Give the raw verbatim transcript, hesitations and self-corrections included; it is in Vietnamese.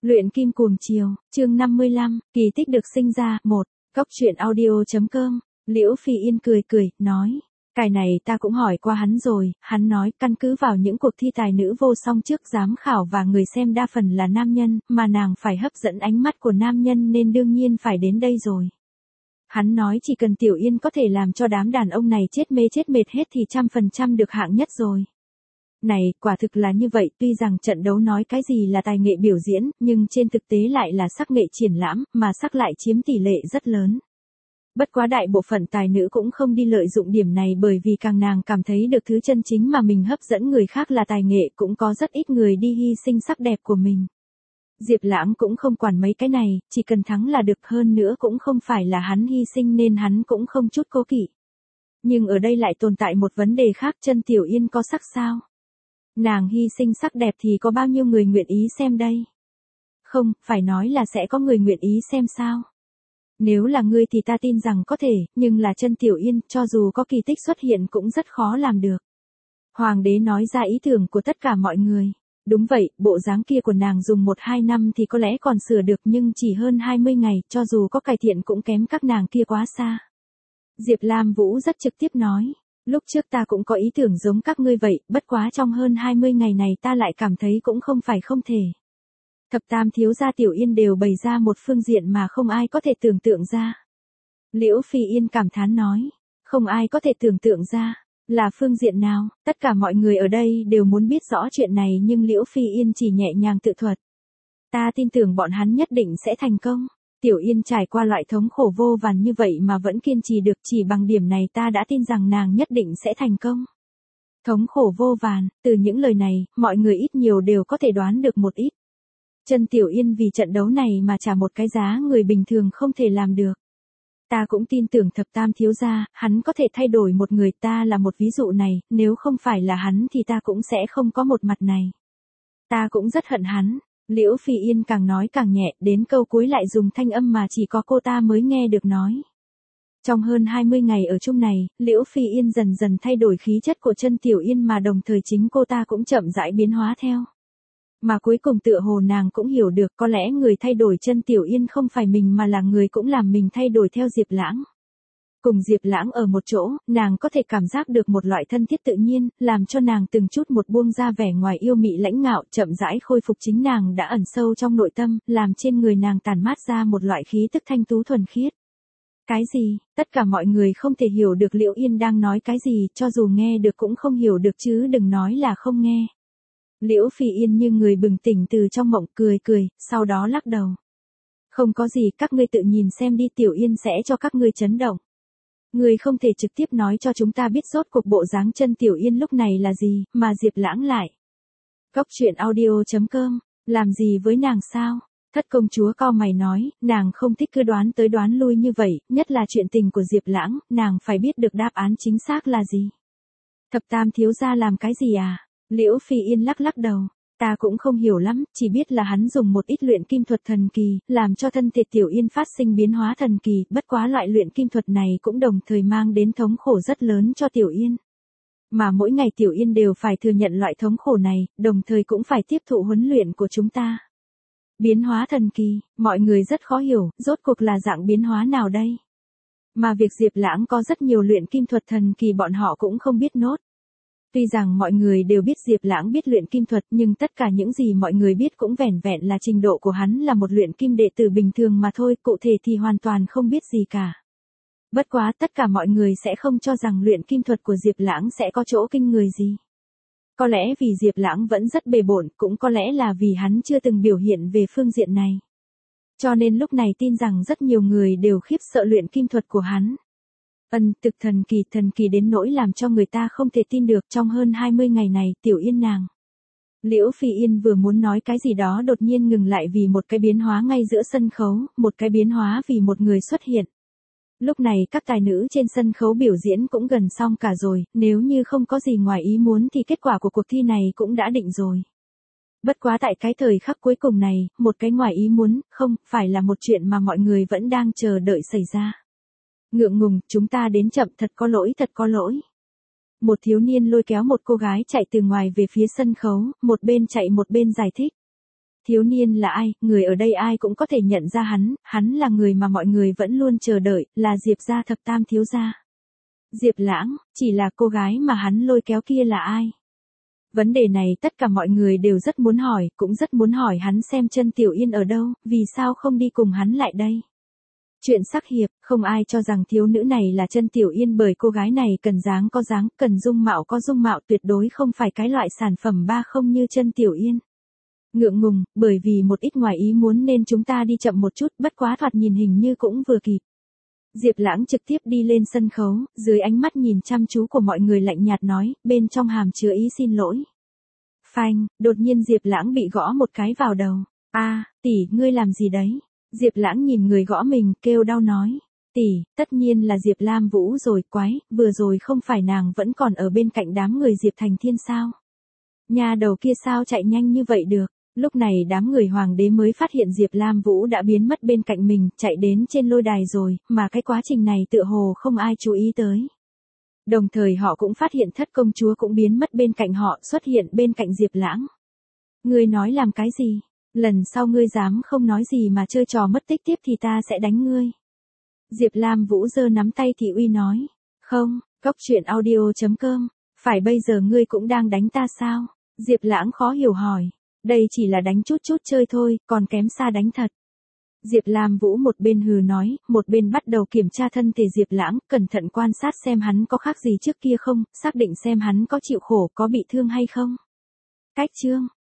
Luyện kim cuồng chiều, chương năm mươi lăm, kỳ tích được sinh ra, một, Cóc truyện audio.com, Liễu Phi Yên cười cười, nói, cái này ta cũng hỏi qua hắn rồi, hắn nói căn cứ vào những cuộc thi tài nữ vô song trước giám khảo và người xem đa phần là nam nhân, mà nàng phải hấp dẫn ánh mắt của nam nhân nên đương nhiên phải đến đây rồi. Hắn nói chỉ cần Tiểu Yên có thể làm cho đám đàn ông này chết mê chết mệt hết thì trăm phần trăm được hạng nhất rồi. Này, quả thực là như vậy, tuy rằng trận đấu nói cái gì là tài nghệ biểu diễn, nhưng trên thực tế lại là sắc nghệ triển lãm, mà sắc lại chiếm tỷ lệ rất lớn. Bất quá đại bộ phận tài nữ cũng không đi lợi dụng điểm này bởi vì càng nàng cảm thấy được thứ chân chính mà mình hấp dẫn người khác là tài nghệ, cũng có rất ít người đi hy sinh sắc đẹp của mình. Diệp Lãng cũng không quản mấy cái này, chỉ cần thắng là được, hơn nữa cũng không phải là hắn hy sinh nên hắn cũng không chút cố kỵ. Nhưng ở đây lại tồn tại một vấn đề khác, chân Tiểu Yên có sắc sao? Nàng hy sinh sắc đẹp thì có bao nhiêu người nguyện ý xem đây? Không, phải nói là sẽ có người nguyện ý xem sao? Nếu là ngươi thì ta tin rằng có thể, nhưng là chân Tiểu Yên, cho dù có kỳ tích xuất hiện cũng rất khó làm được. Hoàng đế nói ra ý tưởng của tất cả mọi người. Đúng vậy, bộ dáng kia của nàng dùng một hai năm thì có lẽ còn sửa được, nhưng chỉ hơn hai mươi ngày, cho dù có cải thiện cũng kém các nàng kia quá xa. Diệp Lam Vũ rất trực tiếp nói. Lúc trước ta cũng có ý tưởng giống các ngươi vậy, bất quá trong hơn hai mươi ngày này ta lại cảm thấy cũng không phải không thể. Thập tam thiếu gia Tiểu Yên đều bày ra một phương diện mà không ai có thể tưởng tượng ra. Liễu Phi Yên cảm thán nói, không ai có thể tưởng tượng ra, là phương diện nào, tất cả mọi người ở đây đều muốn biết rõ chuyện này nhưng Liễu Phi Yên chỉ nhẹ nhàng tự thuật. Ta tin tưởng bọn hắn nhất định sẽ thành công. Tiểu Yên trải qua loại thống khổ vô vàn như vậy mà vẫn kiên trì được, chỉ bằng điểm này ta đã tin rằng nàng nhất định sẽ thành công. Thống khổ vô vàn, từ những lời này, mọi người ít nhiều đều có thể đoán được một ít. Chân Tiểu Yên vì trận đấu này mà trả một cái giá người bình thường không thể làm được. Ta cũng tin tưởng thập tam thiếu gia, hắn có thể thay đổi một người, ta là một ví dụ này, nếu không phải là hắn thì ta cũng sẽ không có một mặt này. Ta cũng rất hận hắn. Liễu Phi Yên càng nói càng nhẹ, đến câu cuối lại dùng thanh âm mà chỉ có cô ta mới nghe được nói. Trong hơn hai mươi ngày ở chung này, Liễu Phi Yên dần dần thay đổi khí chất của chân Tiểu Yên mà đồng thời chính cô ta cũng chậm rãi biến hóa theo. Mà cuối cùng tựa hồ nàng cũng hiểu được có lẽ người thay đổi chân Tiểu Yên không phải mình mà là người cũng làm mình thay đổi theo Diệp Lãng. Cùng Diệp Lãng ở một chỗ, nàng có thể cảm giác được một loại thân thiết tự nhiên, làm cho nàng từng chút một buông ra vẻ ngoài yêu mị lãnh ngạo, chậm rãi khôi phục chính nàng đã ẩn sâu trong nội tâm, làm trên người nàng tản mát ra một loại khí tức thanh tú thuần khiết. Cái gì? Tất cả mọi người không thể hiểu được Liễu Yên đang nói cái gì, cho dù nghe được cũng không hiểu được chứ đừng nói là không nghe. Liễu Phi Yên như người bừng tỉnh từ trong mộng, cười cười, sau đó lắc đầu. Không có gì, các ngươi tự nhìn xem đi, Tiểu Yên sẽ cho các ngươi chấn động. Người không thể trực tiếp nói cho chúng ta biết rốt cuộc bộ dáng chân Tiểu Yên lúc này là gì, mà Diệp Lãng lại. Cóc truyện audio.com, làm gì với nàng sao? Thất công chúa cau mày nói, nàng không thích cứ đoán tới đoán lui như vậy, nhất là chuyện tình của Diệp Lãng, nàng phải biết được đáp án chính xác là gì. Thập tam thiếu gia làm cái gì à? Liễu Phi Yên lắc lắc đầu. Ta cũng không hiểu lắm, chỉ biết là hắn dùng một ít luyện kim thuật thần kỳ, làm cho thân thể Tiểu Yên phát sinh biến hóa thần kỳ, bất quá loại luyện kim thuật này cũng đồng thời mang đến thống khổ rất lớn cho Tiểu Yên. Mà mỗi ngày Tiểu Yên đều phải thừa nhận loại thống khổ này, đồng thời cũng phải tiếp thụ huấn luyện của chúng ta. Biến hóa thần kỳ, mọi người rất khó hiểu, rốt cuộc là dạng biến hóa nào đây? Mà việc Diệp Lãng có rất nhiều luyện kim thuật thần kỳ bọn họ cũng không biết nốt. Tuy rằng mọi người đều biết Diệp Lãng biết luyện kim thuật nhưng tất cả những gì mọi người biết cũng vẻn vẹn là trình độ của hắn là một luyện kim đệ tử bình thường mà thôi, cụ thể thì hoàn toàn không biết gì cả. Bất quá tất cả mọi người sẽ không cho rằng luyện kim thuật của Diệp Lãng sẽ có chỗ kinh người gì. Có lẽ vì Diệp Lãng vẫn rất bề bộn, cũng có lẽ là vì hắn chưa từng biểu hiện về phương diện này. Cho nên lúc này tin rằng rất nhiều người đều khiếp sợ luyện kim thuật của hắn. Ân, thực thần kỳ, thần kỳ đến nỗi làm cho người ta không thể tin được. Trong hơn hai mươi ngày này, Tiểu Yên nàng. Liễu Phi Yên vừa muốn nói cái gì đó đột nhiên ngừng lại vì một cái biến hóa ngay giữa sân khấu, một cái biến hóa vì một người xuất hiện. Lúc này các tài nữ trên sân khấu biểu diễn cũng gần xong cả rồi, nếu như không có gì ngoài ý muốn thì kết quả của cuộc thi này cũng đã định rồi. Bất quá tại cái thời khắc cuối cùng này, một cái ngoài ý muốn, không, phải là một chuyện mà mọi người vẫn đang chờ đợi xảy ra. Ngượng ngùng, chúng ta đến chậm, thật có lỗi, thật có lỗi. Một thiếu niên lôi kéo một cô gái chạy từ ngoài về phía sân khấu, một bên chạy một bên giải thích. Thiếu niên là ai, người ở đây ai cũng có thể nhận ra hắn, hắn là người mà mọi người vẫn luôn chờ đợi, là Diệp gia thập tam thiếu gia. Diệp Lãng, chỉ là cô gái mà hắn lôi kéo kia là ai? Vấn đề này tất cả mọi người đều rất muốn hỏi, cũng rất muốn hỏi hắn xem Chân Tiểu Yên ở đâu, vì sao không đi cùng hắn lại đây. Chuyện sắc hiệp, không ai cho rằng thiếu nữ này là Chân Tiểu Yên bởi cô gái này cần dáng có dáng, cần dung mạo có dung mạo, tuyệt đối không phải cái loại sản phẩm ba không như Chân Tiểu Yên. Ngượng ngùng, bởi vì một ít ngoài ý muốn nên chúng ta đi chậm một chút, bất quá thoạt nhìn hình như cũng vừa kịp. Diệp Lãng trực tiếp đi lên sân khấu, dưới ánh mắt nhìn chăm chú của mọi người lạnh nhạt nói, bên trong hàm chứa ý xin lỗi. Phanh, đột nhiên Diệp Lãng bị gõ một cái vào đầu. A, tỷ, ngươi làm gì đấy? Diệp Lãng nhìn người gõ mình, kêu đau nói. Tỷ, tất nhiên là Diệp Lam Vũ rồi, quái, vừa rồi không phải nàng vẫn còn ở bên cạnh đám người Diệp Thành Thiên sao? Nhà đầu kia sao chạy nhanh như vậy được? Lúc này đám người hoàng đế mới phát hiện Diệp Lam Vũ đã biến mất bên cạnh mình, chạy đến trên lôi đài rồi, mà cái quá trình này tựa hồ không ai chú ý tới. Đồng thời họ cũng phát hiện thất công chúa cũng biến mất bên cạnh họ, xuất hiện bên cạnh Diệp Lãng. Ngươi nói làm cái gì? Lần sau ngươi dám không nói gì mà chơi trò mất tích tiếp thì ta sẽ đánh ngươi. Diệp Lam Vũ giơ nắm tay thị uy nói. Không, cốc truyện audio chấm com, phải bây giờ ngươi cũng đang đánh ta sao? Diệp Lãng khó hiểu hỏi. Đây chỉ là đánh chút chút chơi thôi, còn kém xa đánh thật. Diệp Lam Vũ một bên hừ nói, một bên bắt đầu kiểm tra thân thể Diệp Lãng, cẩn thận quan sát xem hắn có khác gì trước kia không, xác định xem hắn có chịu khổ, có bị thương hay không. Cách chương